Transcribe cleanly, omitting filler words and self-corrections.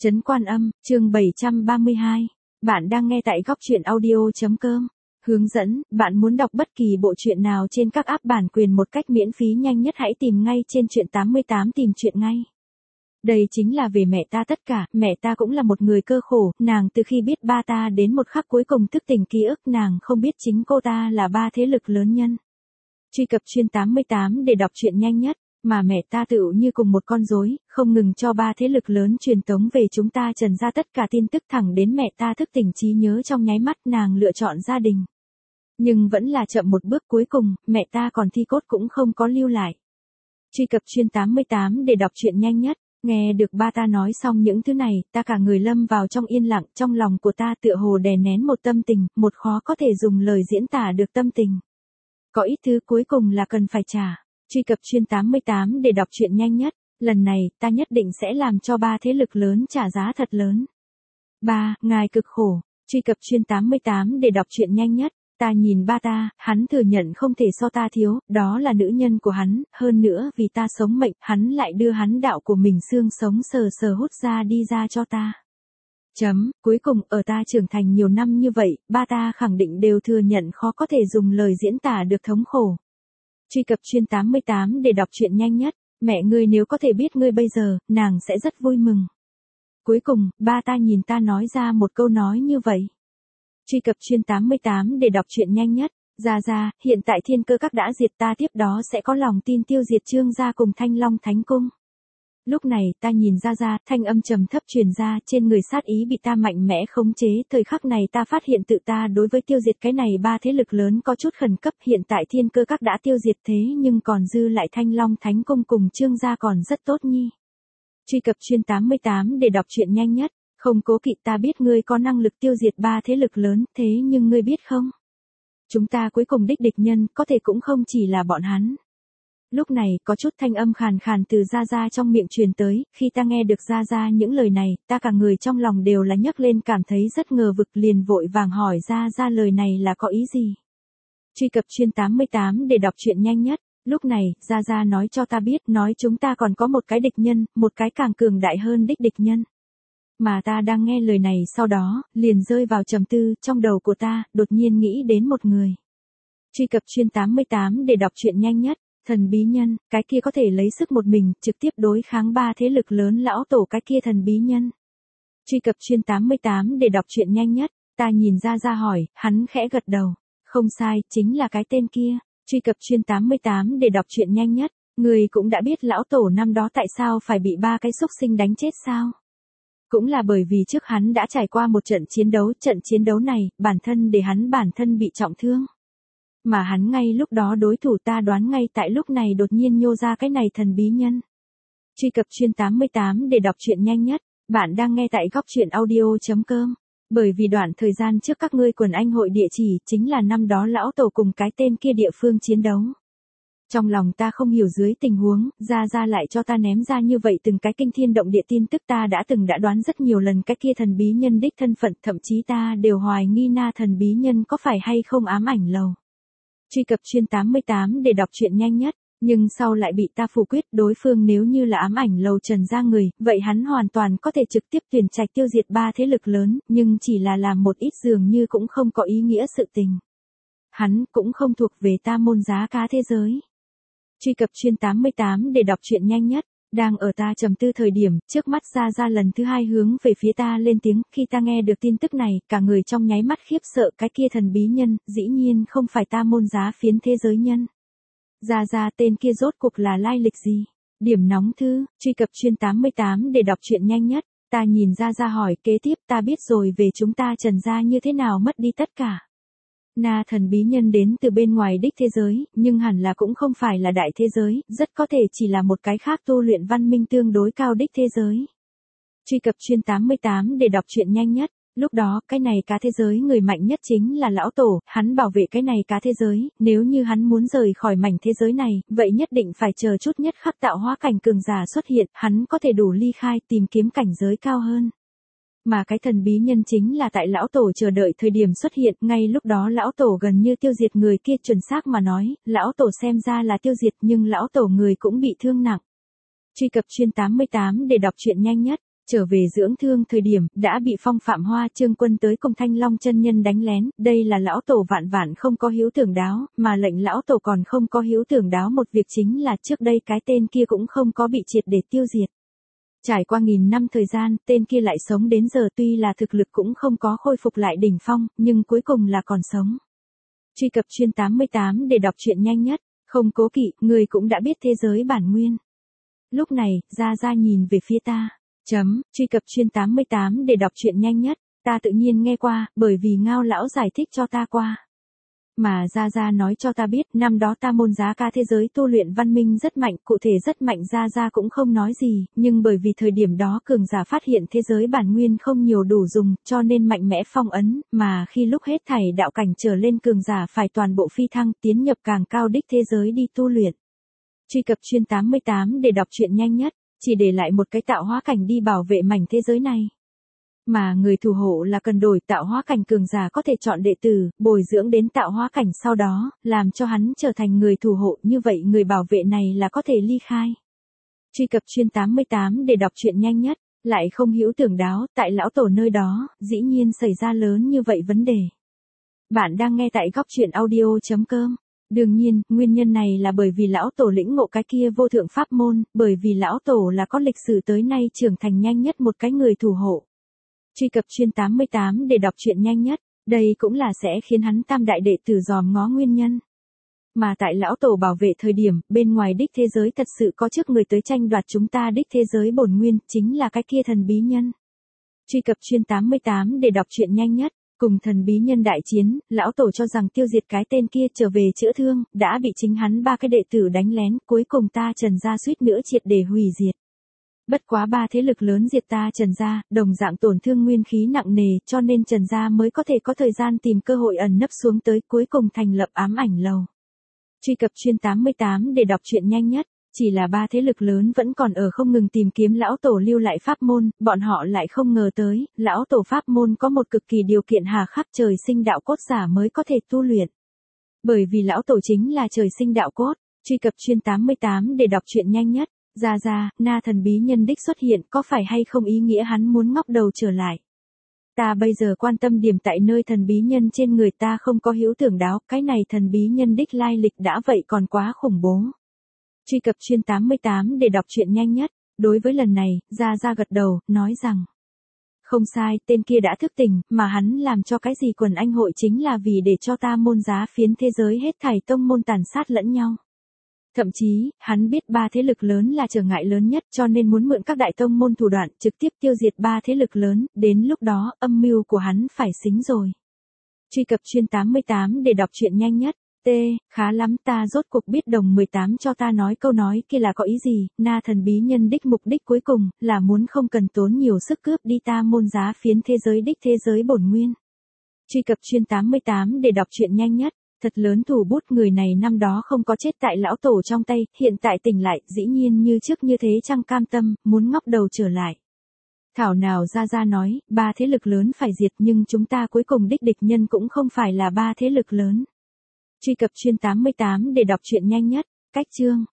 Trấn Quan Âm, chương 732. Bạn đang nghe tại góc truyện audio.com. Hướng dẫn, bạn muốn đọc bất kỳ bộ truyện nào trên các app bản quyền một cách miễn phí nhanh nhất hãy tìm ngay trên truyện 88 tìm truyện ngay. Đây chính là về mẹ ta tất cả, mẹ ta cũng là một người cơ khổ, nàng từ khi biết ba ta đến một khắc cuối cùng thức tỉnh ký ức nàng không biết chính cô ta là ba thế lực lớn nhân. Truy cập chuyên 88 để đọc truyện nhanh nhất. Mà mẹ ta tựu như cùng một con rối, không ngừng cho ba thế lực lớn truyền tống về chúng ta trần ra tất cả tin tức thẳng đến mẹ ta thức tỉnh trí nhớ trong nháy mắt nàng lựa chọn gia đình. Nhưng vẫn là chậm một bước cuối cùng, mẹ ta còn thi cốt cũng không có lưu lại. Truy cập chuyên 88 để đọc truyện nhanh nhất, nghe được ba ta nói xong những thứ này, ta cả người lâm vào trong yên lặng, trong lòng của ta tựa hồ đè nén một tâm tình, một khó có thể dùng lời diễn tả được tâm tình. Có ít thứ cuối cùng là cần phải trả. Truy cập chuyên 88 để đọc truyện nhanh nhất, lần này ta nhất định sẽ làm cho ba thế lực lớn trả giá thật lớn. 3. Ngài cực khổ. Truy cập chuyên 88 để đọc truyện nhanh nhất, ta nhìn ba ta, hắn thừa nhận không thể so ta thiếu, đó là nữ nhân của hắn, hơn nữa vì ta sống mệnh, hắn lại đưa hắn đạo của mình xương sống sờ sờ hút ra đi ra cho ta. Cuối cùng, ở ta trưởng thành nhiều năm như vậy, ba ta khẳng định đều thừa nhận khó có thể dùng lời diễn tả được thống khổ. Truy cập chuyên 88 để đọc truyện nhanh nhất, mẹ ngươi nếu có thể biết ngươi bây giờ, nàng sẽ rất vui mừng. Cuối cùng, ba ta nhìn ta nói ra một câu nói như vậy. Truy cập chuyên 88 để đọc truyện nhanh nhất, Gia, hiện tại Thiên Cơ Các đã diệt ta tiếp đó sẽ có lòng tin tiêu diệt Trương gia cùng Thanh Long Thánh Cung. Lúc này, ta nhìn Gia, thanh âm trầm thấp truyền ra, trên người sát ý bị ta mạnh mẽ khống chế, thời khắc này ta phát hiện tự ta đối với tiêu diệt cái này ba thế lực lớn có chút khẩn cấp, hiện tại Thiên Cơ Các đã tiêu diệt thế nhưng còn dư lại Thanh Long Thánh Cung cùng Trương gia còn rất tốt nhi. Truy cập chuyên 88 để đọc truyện nhanh nhất, không cố kỵ ta biết ngươi có năng lực tiêu diệt ba thế lực lớn, thế nhưng ngươi biết không? Chúng ta cuối cùng đích địch nhân, có thể cũng không chỉ là bọn hắn. Lúc này, có chút thanh âm khàn khàn từ Gia trong miệng truyền tới, khi ta nghe được Gia những lời này, ta cả người trong lòng đều là nhấc lên cảm thấy rất ngờ vực liền vội vàng hỏi Gia lời này là có ý gì. Truy cập chuyên 88 để đọc truyện nhanh nhất, lúc này, Gia nói cho ta biết, nói chúng ta còn có một cái địch nhân, một cái càng cường đại hơn đích địch nhân. Mà ta đang nghe lời này sau đó, liền rơi vào trầm tư, trong đầu của ta, đột nhiên nghĩ đến một người. Truy cập chuyên 88 để đọc truyện nhanh nhất. Thần bí nhân, cái kia có thể lấy sức một mình, trực tiếp đối kháng ba thế lực lớn lão tổ cái kia thần bí nhân. Truy cập chuyên 88 để đọc truyện nhanh nhất, ta nhìn Gia hỏi, hắn khẽ gật đầu. Không sai, chính là cái tên kia. Truy cập chuyên 88 để đọc truyện nhanh nhất, người cũng đã biết lão tổ năm đó tại sao phải bị ba cái xúc sinh đánh chết sao? Cũng là bởi vì trước hắn đã trải qua một trận chiến đấu này, bản thân bị trọng thương. Mà hắn ngay lúc đó đối thủ ta đoán ngay tại lúc này đột nhiên nhô ra cái này thần bí nhân. Truy cập chuyên 88 để đọc truyện nhanh nhất, bạn đang nghe tại góc truyện audio.com. Bởi vì đoạn thời gian trước các ngươi quần anh hội địa chỉ chính là năm đó lão tổ cùng cái tên kia địa phương chiến đấu. Trong lòng ta không hiểu dưới tình huống, Gia lại cho ta ném ra như vậy từng cái kinh thiên động địa tin tức ta đã đoán rất nhiều lần cái kia thần bí nhân đích thân phận, thậm chí ta đều hoài nghi na thần bí nhân có phải hay không ám ảnh lầu. Truy cập chuyên 88 để đọc truyện nhanh nhất, nhưng sau lại bị ta phủ quyết, đối phương nếu như là ám ảnh lầu Trần gia người, vậy hắn hoàn toàn có thể trực tiếp tuyển trạch tiêu diệt ba thế lực lớn, nhưng chỉ là làm một ít dường như cũng không có ý nghĩa sự tình. Hắn cũng không thuộc về ta môn giá cá thế giới. Truy cập chuyên 88 để đọc truyện nhanh nhất, đang ở ta trầm tư thời điểm, trước mắt Gia lần thứ hai hướng về phía ta lên tiếng, khi ta nghe được tin tức này, cả người trong nháy mắt khiếp sợ cái kia thần bí nhân, dĩ nhiên không phải ta môn giá phiến thế giới nhân. Gia tên kia rốt cuộc là lai lịch gì? Điểm nóng thư, truy cập chuyên 88 để đọc truyện nhanh nhất, ta nhìn Gia hỏi kế tiếp ta biết rồi về chúng ta Trần gia như thế nào mất đi tất cả. Na thần bí nhân đến từ bên ngoài đích thế giới, nhưng hẳn là cũng không phải là đại thế giới, rất có thể chỉ là một cái khác tu luyện văn minh tương đối cao đích thế giới. Truy cập chuyên 88 để đọc truyện nhanh nhất, lúc đó cái này cá thế giới người mạnh nhất chính là lão tổ, hắn bảo vệ cái này cá thế giới, nếu như hắn muốn rời khỏi mảnh thế giới này, vậy nhất định phải chờ chút nhất khắc tạo hóa cảnh cường giả xuất hiện, hắn có thể đủ ly khai tìm kiếm cảnh giới cao hơn. Mà cái thần bí nhân chính là tại lão tổ chờ đợi thời điểm xuất hiện, ngay lúc đó lão tổ gần như tiêu diệt người kia, chuẩn xác mà nói, lão tổ xem ra là tiêu diệt nhưng lão tổ người cũng bị thương nặng. Truy cập chuyên 88 để đọc truyện nhanh nhất, Trở về dưỡng thương thời điểm, đã bị Phong Phạm Hoa Trương Quân tới cùng Thanh Long chân nhân đánh lén, đây là lão tổ vạn vạn không có hiếu tưởng đáo, mà lệnh lão tổ còn không có hiếu tưởng đáo một việc chính là trước đây cái tên kia cũng không có bị triệt để tiêu diệt. Trải qua 1000 năm thời gian, tên kia lại sống đến giờ tuy là thực lực cũng không có khôi phục lại đỉnh phong, nhưng cuối cùng là còn sống. Truy cập chuyên 88 để đọc truyện nhanh nhất, không cố kỵ, người cũng đã biết thế giới bản nguyên. Lúc này, Gia Gia nhìn về phía ta. Truy cập chuyên 88 để đọc truyện nhanh nhất, ta tự nhiên nghe qua, bởi vì Ngao lão giải thích cho ta qua. Mà Gia Gia nói cho ta biết, năm đó ta môn giá ca thế giới tu luyện văn minh rất mạnh, cụ thể rất mạnh Gia Gia cũng không nói gì, nhưng bởi vì thời điểm đó cường giả phát hiện thế giới bản nguyên không nhiều đủ dùng, cho nên mạnh mẽ phong ấn, mà khi lúc hết thảy đạo cảnh trở lên cường giả phải toàn bộ phi thăng tiến nhập càng cao đích thế giới đi tu luyện. Truy cập chuyên 88 để đọc truyện nhanh nhất, chỉ để lại một cái tạo hóa cảnh đi bảo vệ mảnh thế giới này. Mà người thủ hộ là cần đổi tạo hóa cảnh cường giả có thể chọn đệ tử, bồi dưỡng đến tạo hóa cảnh sau đó, làm cho hắn trở thành người thủ hộ, như vậy người bảo vệ này là có thể ly khai. Truy cập chuyên 88 để đọc truyện nhanh nhất, lại không hữu tưởng đáo, tại lão tổ nơi đó, dĩ nhiên xảy ra lớn như vậy vấn đề. Bạn đang nghe tại góc truyện audio.com. Đương nhiên, nguyên nhân này là bởi vì lão tổ lĩnh ngộ cái kia vô thượng pháp môn, bởi vì lão tổ là có lịch sử tới nay trưởng thành nhanh nhất một cái người thủ hộ. Truy cập chuyên 88 để đọc truyện nhanh nhất, đây cũng là sẽ khiến hắn tam đại đệ tử dòm ngó nguyên nhân. Mà tại lão tổ bảo vệ thời điểm, bên ngoài đích thế giới thật sự có trước người tới tranh đoạt chúng ta đích thế giới bổn nguyên, chính là cái kia thần bí nhân. Truy cập chuyên 88 để đọc truyện nhanh nhất. Cùng thần bí nhân đại chiến, lão tổ cho rằng tiêu diệt cái tên kia trở về chữa thương, đã bị chính hắn ba cái đệ tử đánh lén, cuối cùng ta Trần gia suýt nữa triệt để hủy diệt. Bất quá ba thế lực lớn diệt ta Trần gia, đồng dạng tổn thương nguyên khí nặng nề, cho nên Trần gia mới có thể có thời gian tìm cơ hội ẩn nấp xuống tới, cuối cùng thành lập ám ảnh lầu. Truy cập chuyên 88 để đọc truyện nhanh nhất. Chỉ là ba thế lực lớn vẫn còn ở không ngừng tìm kiếm lão tổ lưu lại pháp môn, bọn họ lại không ngờ tới, lão tổ pháp môn có một cực kỳ điều kiện hà khắc trời sinh đạo cốt giả mới có thể tu luyện. Bởi vì lão tổ chính là trời sinh đạo cốt, truy cập chuyên 88 để đọc truyện nhanh nhất, Gia Gia, na thần bí nhân đích xuất hiện có phải hay không ý nghĩa hắn muốn ngóc đầu trở lại. Ta bây giờ quan tâm điểm tại nơi thần bí nhân trên người ta không có hữu tưởng đáo, cái này thần bí nhân đích lai lịch đã vậy còn quá khủng bố. Truy cập chuyên 88 để đọc truyện nhanh nhất, đối với lần này, Gia Gia gật đầu, nói rằng không sai, tên kia đã thức tỉnh, mà hắn làm cho cái gì quần anh hội chính là vì để cho ta môn giá phiến thế giới hết thảy tông môn tàn sát lẫn nhau. Thậm chí, hắn biết ba thế lực lớn là trở ngại lớn nhất cho nên muốn mượn các đại tông môn thủ đoạn trực tiếp tiêu diệt ba thế lực lớn, đến lúc đó âm mưu của hắn phải xính rồi. Truy cập chuyên 88 để đọc truyện nhanh nhất. Khá lắm ta rốt cuộc biết đồng 18 cho ta nói câu nói kia là có ý gì, na thần bí nhân đích mục đích cuối cùng, là muốn không cần tốn nhiều sức cướp đi ta môn giá phiến thế giới đích thế giới bổn nguyên. Truy cập chuyên 88 để đọc truyện nhanh nhất, thật lớn thủ bút người này năm đó không có chết tại lão tổ trong tay, hiện tại tỉnh lại, dĩ nhiên như trước như thế chăng cam tâm, muốn ngóc đầu trở lại. Thảo nào Gia Gia nói, ba thế lực lớn phải diệt nhưng chúng ta cuối cùng đích địch nhân cũng không phải là ba thế lực lớn. Truy cập chuyên 88 để đọc truyện nhanh nhất, cách chương.